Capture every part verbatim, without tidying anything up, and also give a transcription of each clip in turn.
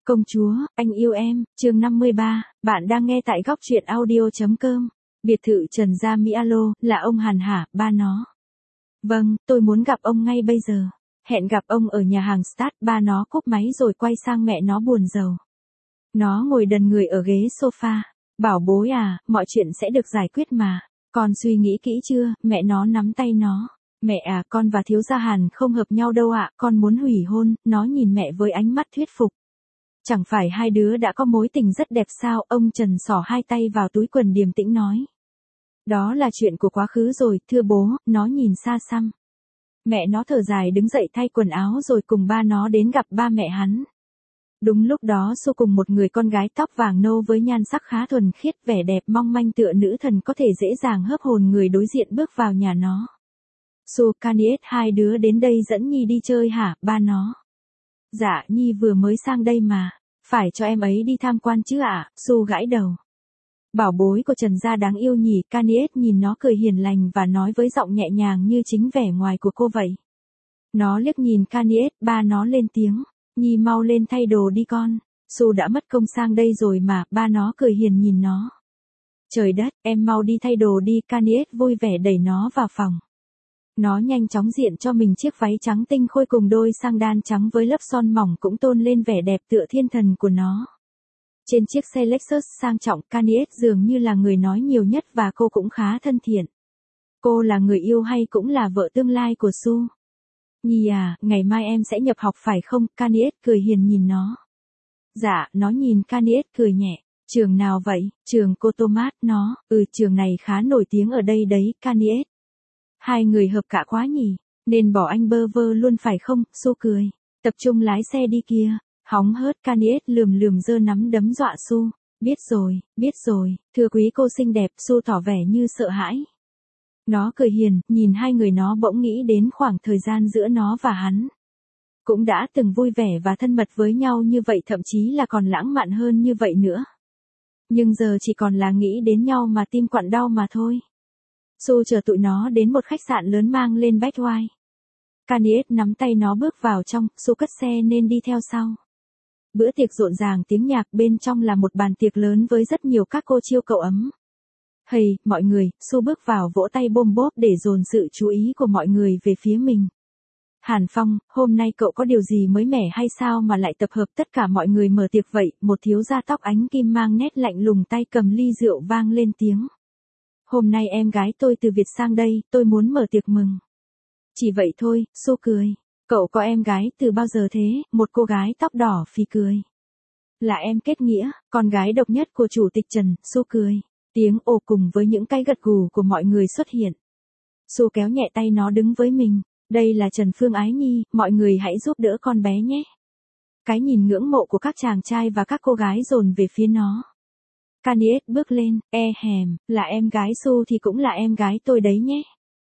Công chúa, anh yêu em, chương năm mươi ba, bạn đang nghe tại góc truyện audio.com. Biệt thự Trần Gia Mỹ alo, là ông Hàn hả, ba nó. Vâng, tôi muốn gặp ông ngay bây giờ. Hẹn gặp ông ở nhà hàng Start, ba nó cúp máy rồi quay sang mẹ nó buồn rầu. Nó ngồi đần người ở ghế sofa. Bảo bối à, mọi chuyện sẽ được giải quyết mà. Con suy nghĩ kỹ chưa, mẹ nó nắm tay nó. Mẹ à, con và thiếu gia Hàn không hợp nhau đâu ạ, con muốn hủy hôn, nó nhìn mẹ với ánh mắt thuyết phục. Chẳng phải hai đứa đã có mối tình rất đẹp sao, ông Trần xỏ hai tay vào túi quần điềm tĩnh nói. Đó là chuyện của quá khứ rồi, thưa bố, nó nhìn xa xăm. Mẹ nó thở dài đứng dậy thay quần áo rồi cùng ba nó đến gặp ba mẹ hắn. Đúng lúc đó Su cùng một người con gái tóc vàng nâu với nhan sắc khá thuần khiết, vẻ đẹp mong manh tựa nữ thần có thể dễ dàng hớp hồn người đối diện bước vào nhà nó. Su, Kaniet, hai đứa đến đây dẫn Nhi đi chơi hả, ba nó. Dạ, Nhi vừa mới sang đây mà. Phải cho em ấy đi tham quan chứ ạ, à? Su gãi đầu. Bảo bối của Trần Gia đáng yêu nhỉ, Kaniet nhìn nó cười hiền lành và nói với giọng nhẹ nhàng như chính vẻ ngoài của cô vậy. Nó liếc nhìn Kaniet, ba nó lên tiếng. Nhi mau lên thay đồ đi con. Su đã mất công sang đây rồi mà, ba nó cười hiền nhìn nó. Trời đất, em mau đi thay đồ đi, Kaniet vui vẻ đẩy nó vào phòng. Nó nhanh chóng diện cho mình chiếc váy trắng tinh khôi cùng đôi sang đan trắng với lớp son mỏng cũng tôn lên vẻ đẹp tựa thiên thần của nó. Trên chiếc xe Lexus sang trọng, Kaniet dường như là người nói nhiều nhất và cô cũng khá thân thiện. Cô là người yêu hay cũng là vợ tương lai của Su? Nhi à, ngày mai em sẽ nhập học phải không? Kaniet cười hiền nhìn nó. Dạ, nó nhìn Kaniet cười nhẹ. Trường nào vậy? Trường cô Thomas, nó, ừ trường này khá nổi tiếng ở đây đấy, Kaniet. Hai người hợp cả quá nhỉ, nên bỏ anh bơ vơ luôn phải không? Su cười. Tập trung lái xe đi kia. Hóng hớt, Kaniet lườm lườm giơ nắm đấm dọa Su. Biết rồi, biết rồi, thưa quý cô xinh đẹp, Su tỏ vẻ như sợ hãi. Nó cười hiền, nhìn hai người nó bỗng nghĩ đến khoảng thời gian giữa nó và hắn. Cũng đã từng vui vẻ và thân mật với nhau như vậy, thậm chí là còn lãng mạn hơn như vậy nữa. Nhưng giờ chỉ còn là nghĩ đến nhau mà tim quặn đau mà thôi. Su chờ tụi nó đến một khách sạn lớn mang lên Bách-Oai. Kaniet nắm tay nó bước vào trong, Su cất xe nên đi theo sau. Bữa tiệc rộn ràng tiếng nhạc, bên trong là một bàn tiệc lớn với rất nhiều các cô chiêu cậu ấm. Hầy, mọi người, Su bước vào vỗ tay bôm bốp để dồn sự chú ý của mọi người về phía mình. Hàn Phong, hôm nay cậu có điều gì mới mẻ hay sao mà lại tập hợp tất cả mọi người mở tiệc vậy? Một thiếu gia tóc ánh kim mang nét lạnh lùng tay cầm ly rượu vang lên tiếng. Hôm nay em gái tôi từ Việt sang đây, tôi muốn mở tiệc mừng. Chỉ vậy thôi, Su cười. Cậu có em gái từ bao giờ thế? Một cô gái tóc đỏ phì cười. Là em Kết Nghĩa, con gái độc nhất của chủ tịch Trần, Su cười. Tiếng ồ cùng với những cái gật gù của mọi người xuất hiện. Su kéo nhẹ tay nó đứng với mình. Đây là Trần Phương Ái Nhi, mọi người hãy giúp đỡ con bé nhé. Cái nhìn ngưỡng mộ của các chàng trai và các cô gái dồn về phía nó. Kaniet bước lên, e hèm, là em gái Su thì cũng là em gái tôi đấy nhé.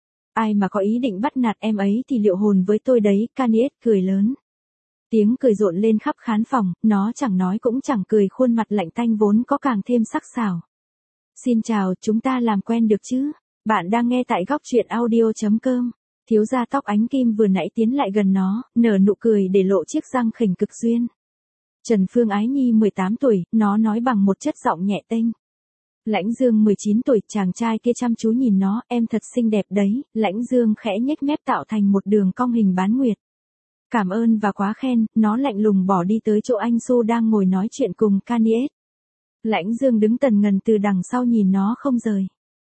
Ai mà có ý định bắt nạt em ấy thì liệu hồn với tôi đấy, Kaniet cười lớn. Tiếng cười rộn lên khắp khán phòng, nó chẳng nói cũng chẳng cười, khuôn mặt lạnh tanh vốn có càng thêm sắc sảo. Xin chào, chúng ta làm quen được chứ? Bạn đang nghe tại góc truyện audio.com. Thiếu gia tóc ánh kim vừa nãy tiến lại gần nó, nở nụ cười để lộ chiếc răng khỉnh cực duyên. Trần Phương Ái Nhi mười tám tuổi, nó nói bằng một chất giọng nhẹ tênh. Lãnh Dương mười chín tuổi, chàng trai kia chăm chú nhìn nó, em thật xinh đẹp đấy. Lãnh Dương khẽ nhếch mép tạo thành một đường cong hình bán nguyệt. Cảm ơn và quá khen, nó lạnh lùng bỏ đi tới chỗ anh Su đang ngồi nói chuyện cùng Kaniet. Lãnh Dương đứng tần ngần từ đằng sau nhìn nó không rời.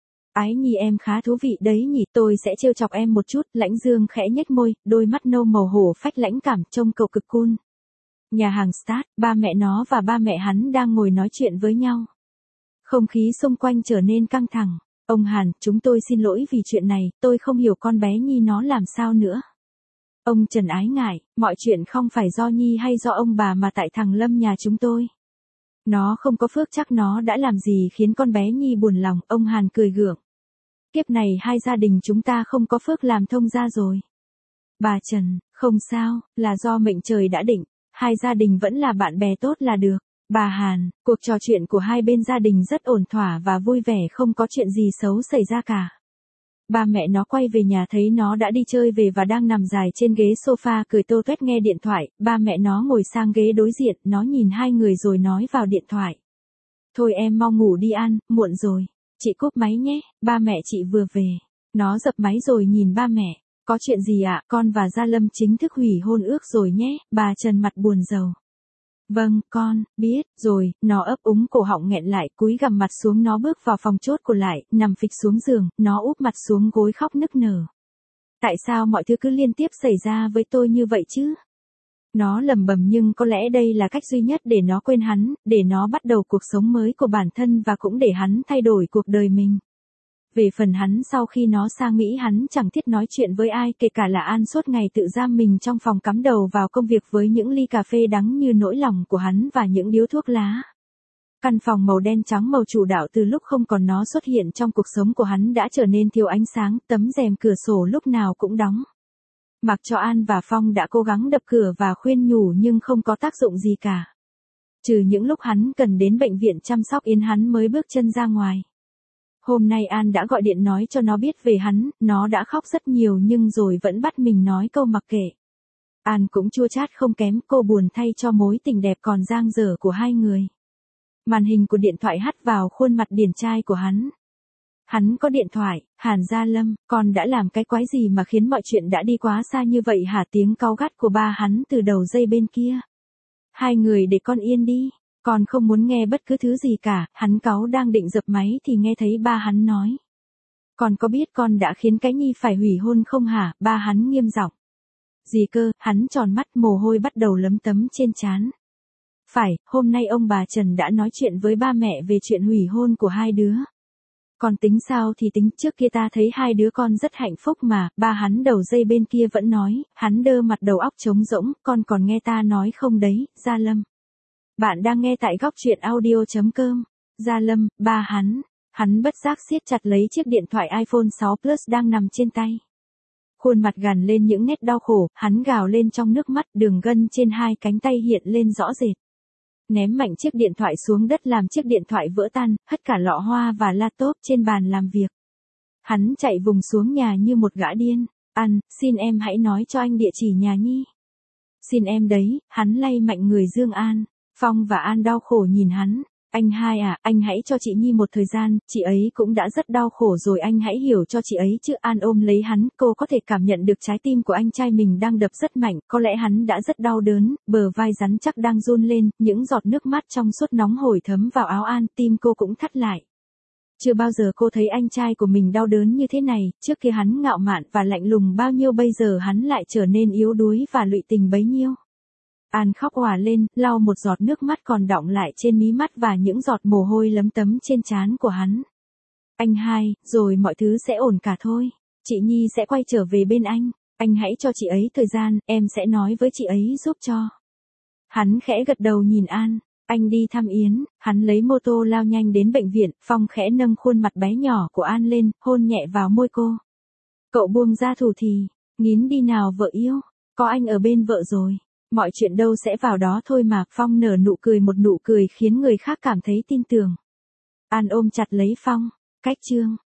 Ái Nhi em khá thú vị đấy nhỉ, tôi sẽ trêu chọc em một chút. Lãnh Dương khẽ nhếch môi, đôi mắt nâu màu hổ phách lãnh cảm, trông cậu cực cool. Nhà hàng Start, ba mẹ nó và ba mẹ hắn đang ngồi nói chuyện với nhau. Không khí xung quanh trở nên căng thẳng. Ông Hàn, chúng tôi xin lỗi vì chuyện này, tôi không hiểu con bé Nhi nó làm sao nữa. Ông Trần ái ngại, mọi chuyện không phải do Nhi hay do ông bà mà tại thằng Lâm nhà chúng tôi. Nó không có phước, chắc nó đã làm gì khiến con bé Nhi buồn lòng, ông Hàn cười gượng. Kiếp này hai gia đình chúng ta không có phước làm thông gia rồi. Bà Trần, không sao, là do mệnh trời đã định, hai gia đình vẫn là bạn bè tốt là được. Bà Hàn, cuộc trò chuyện của hai bên gia đình rất ổn thỏa và vui vẻ, không có chuyện gì xấu xảy ra cả. Ba mẹ nó quay về nhà thấy nó đã đi chơi về và đang nằm dài trên ghế sofa cười tô toét nghe điện thoại, ba mẹ nó ngồi sang ghế đối diện, nó nhìn hai người rồi nói vào điện thoại. Thôi em mau ngủ đi An, muộn rồi. Chị cúp máy nhé, ba mẹ chị vừa về. Nó dập máy rồi nhìn ba mẹ. Có chuyện gì ạ, con và Gia Lâm chính thức hủy hôn ước rồi nhé, bà Trần mặt buồn rầu. Vâng, con, biết, rồi, nó ấp úng cổ họng nghẹn lại, cúi gằm mặt xuống nó bước vào phòng chốt của lại, nằm phịch xuống giường, nó úp mặt xuống gối khóc nức nở. Tại sao mọi thứ cứ liên tiếp xảy ra với tôi như vậy chứ? Nó lẩm bẩm nhưng có lẽ đây là cách duy nhất để nó quên hắn, để nó bắt đầu cuộc sống mới của bản thân và cũng để hắn thay đổi cuộc đời mình. Về phần hắn sau khi nó sang Mỹ hắn chẳng thiết nói chuyện với ai kể cả là An suốt ngày tự giam mình trong phòng cắm đầu vào công việc với những ly cà phê đắng như nỗi lòng của hắn và những điếu thuốc lá. Căn phòng màu đen trắng màu chủ đạo từ lúc không còn nó xuất hiện trong cuộc sống của hắn đã trở nên thiếu ánh sáng, tấm rèm cửa sổ lúc nào cũng đóng. Mặc cho An và Phong đã cố gắng đập cửa và khuyên nhủ nhưng không có tác dụng gì cả. Trừ những lúc hắn cần đến bệnh viện chăm sóc Yến hắn mới bước chân ra ngoài. Hôm nay An đã gọi điện nói cho nó biết về hắn, nó đã khóc rất nhiều nhưng rồi vẫn bắt mình nói câu mặc kệ. An cũng chua chát không kém, cô buồn thay cho mối tình đẹp còn dang dở của hai người. Màn hình của điện thoại hắt vào khuôn mặt điển trai của hắn. Hắn có điện thoại, Hàn Gia Lâm, con đã làm cái quái gì mà khiến mọi chuyện đã đi quá xa như vậy hả? Tiếng cáu gắt của ba hắn từ đầu dây bên kia. Hai người để con yên đi. Con không muốn nghe bất cứ thứ gì cả, hắn cáu đang định dập máy thì nghe thấy ba hắn nói. Con có biết con đã khiến cái Nhi phải hủy hôn không hả? Ba hắn nghiêm giọng. Gì cơ? Hắn tròn mắt, mồ hôi bắt đầu lấm tấm trên trán. Phải, hôm nay ông bà Trần đã nói chuyện với ba mẹ về chuyện hủy hôn của hai đứa. Con tính sao thì tính, trước kia ta thấy hai đứa con rất hạnh phúc mà, ba hắn đầu dây bên kia vẫn nói, hắn đơ mặt đầu óc trống rỗng, con còn nghe ta nói không đấy, Gia Lâm. Bạn đang nghe tại góc truyện audio chấm com. Gia Lâm, ba hắn, hắn bất giác siết chặt lấy chiếc điện thoại iPhone sáu Plus đang nằm trên tay. Khuôn mặt gằn lên những nét đau khổ, hắn gào lên trong nước mắt, đường gân trên hai cánh tay hiện lên rõ rệt. Ném mạnh chiếc điện thoại xuống đất làm chiếc điện thoại vỡ tan, hất cả lọ hoa và laptop trên bàn làm việc. Hắn chạy vùng xuống nhà như một gã điên. An, xin em hãy nói cho anh địa chỉ nhà Nhi. Xin em đấy, hắn lay mạnh người Dương An. Phong và An đau khổ nhìn hắn. Anh hai à, anh hãy cho chị Nhi một thời gian, chị ấy cũng đã rất đau khổ rồi, anh hãy hiểu cho chị ấy chứ. An ôm lấy hắn, cô có thể cảm nhận được trái tim của anh trai mình đang đập rất mạnh, có lẽ hắn đã rất đau đớn, bờ vai rắn chắc đang run lên, những giọt nước mắt trong suốt nóng hổi thấm vào áo An, tim cô cũng thắt lại. Chưa bao giờ cô thấy anh trai của mình đau đớn như thế này, trước kia hắn ngạo mạn và lạnh lùng bao nhiêu bây giờ hắn lại trở nên yếu đuối và lụy tình bấy nhiêu. An khóc òa lên, lau một giọt nước mắt còn đọng lại trên mí mắt và những giọt mồ hôi lấm tấm trên trán của hắn. Anh hai, rồi mọi thứ sẽ ổn cả thôi. Chị Nhi sẽ quay trở về bên anh. Anh hãy cho chị ấy thời gian, em sẽ nói với chị ấy giúp cho. Hắn khẽ gật đầu nhìn An. Anh đi thăm Yến, hắn lấy mô tô lao nhanh đến bệnh viện, Phong khẽ nâng khuôn mặt bé nhỏ của An lên, hôn nhẹ vào môi cô. Cậu buông ra thủ thì, nghiến đi nào vợ yêu, có anh ở bên vợ rồi. Mọi chuyện đâu sẽ vào đó thôi mà. Phong nở nụ cười, một nụ cười khiến người khác cảm thấy tin tưởng. An ôm chặt lấy Phong. Cách chương